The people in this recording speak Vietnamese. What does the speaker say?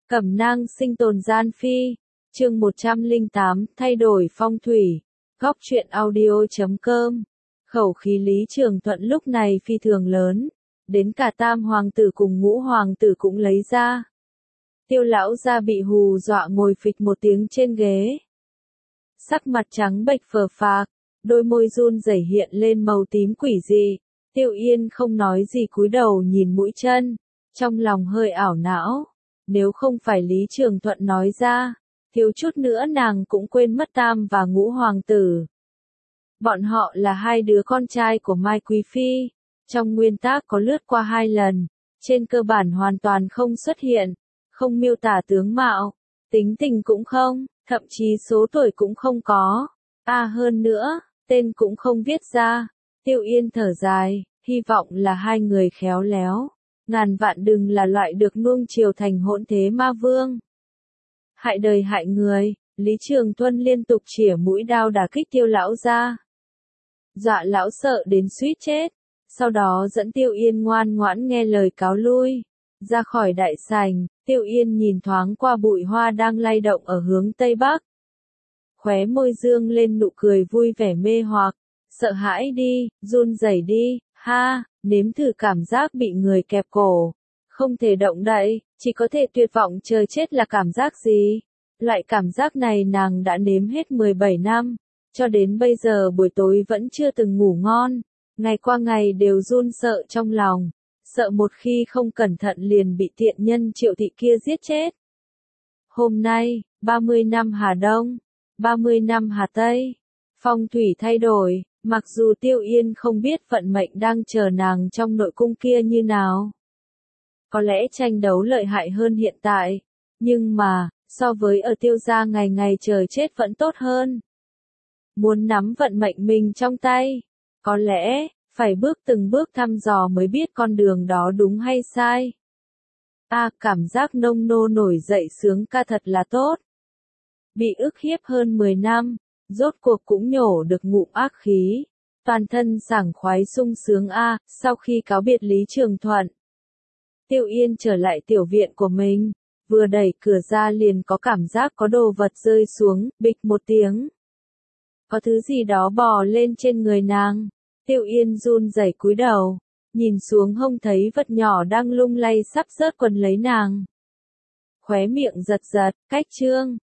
Cẩm nang sinh tồn gian phi. Chương 108, thay đổi phong thủy. Góc truyện audio.com. Khẩu khí Lý Trường Thuận lúc này phi thường lớn, đến cả tam hoàng tử cùng ngũ hoàng tử cũng lấy ra. Tiêu lão gia bị hù dọa ngồi phịch một tiếng trên ghế. Sắc mặt trắng bệch phờ phạc, đôi môi run rẩy hiện lên màu tím quỷ dị. Tiêu Yên không nói gì cúi đầu nhìn mũi chân, trong lòng hơi ảo não. Nếu không phải Lý Trường Thuận nói ra, thiếu chút nữa nàng cũng quên mất tam và ngũ hoàng tử. Bọn họ là hai đứa con trai của Mai Quý Phi, trong nguyên tác có lướt qua 2 lần, trên cơ bản hoàn toàn không xuất hiện, không miêu tả tướng mạo, tính tình cũng không, thậm chí số tuổi cũng không có. Hơn nữa, tên cũng không viết ra. Tiêu Yên thở dài, hy vọng là hai người khéo léo, ngàn vạn đừng là loại được nuông chiều thành hỗn thế ma vương. Hại đời hại người, Lý Trường Thuận liên tục chĩa mũi đao đả kích Tiêu lão gia. Dọa lão sợ đến suýt chết, sau đó dẫn Tiêu Yên ngoan ngoãn nghe lời cáo lui. Ra khỏi đại sảnh, Tiêu Yên nhìn thoáng qua bụi hoa đang lay động ở hướng Tây Bắc. Khóe môi dương lên nụ cười vui vẻ mê hoặc, sợ hãi đi, run rẩy đi, ha, nếm thử cảm giác bị người kẹp cổ. Không thể động đậy, chỉ có thể tuyệt vọng chờ chết là cảm giác gì? Loại cảm giác này nàng đã nếm hết 17 năm, cho đến bây giờ buổi tối vẫn chưa từng ngủ ngon, ngày qua ngày đều run sợ trong lòng, sợ một khi không cẩn thận liền bị tiện nhân Triệu thị kia giết chết. Hôm nay, 30 năm Hà Đông, 30 năm Hà Tây, phong thủy thay đổi, mặc dù Tiêu Yên không biết vận mệnh đang chờ nàng trong nội cung kia như nào. Có lẽ tranh đấu lợi hại hơn hiện tại, nhưng mà, so với ở Tiêu gia ngày ngày chờ chết vẫn tốt hơn. Muốn nắm vận mệnh mình trong tay, có lẽ, phải bước từng bước thăm dò mới biết con đường đó đúng hay sai. Cảm giác nông nô nổi dậy sướng ca thật là tốt. Bị ức hiếp hơn 10 năm, rốt cuộc cũng nhổ được ngụm ác khí, toàn thân sảng khoái sung sướng sau khi cáo biệt Lý Trường Thuận. Tiêu Yên trở lại tiểu viện của mình, vừa đẩy cửa ra liền có cảm giác có đồ vật rơi xuống, bịch một tiếng. Có thứ gì đó bò lên trên người nàng. Tiêu Yên run rẩy cúi đầu, nhìn xuống hông thấy vật nhỏ đang lung lay sắp rớt quần lấy nàng. Khóe miệng giật giật, cách chương.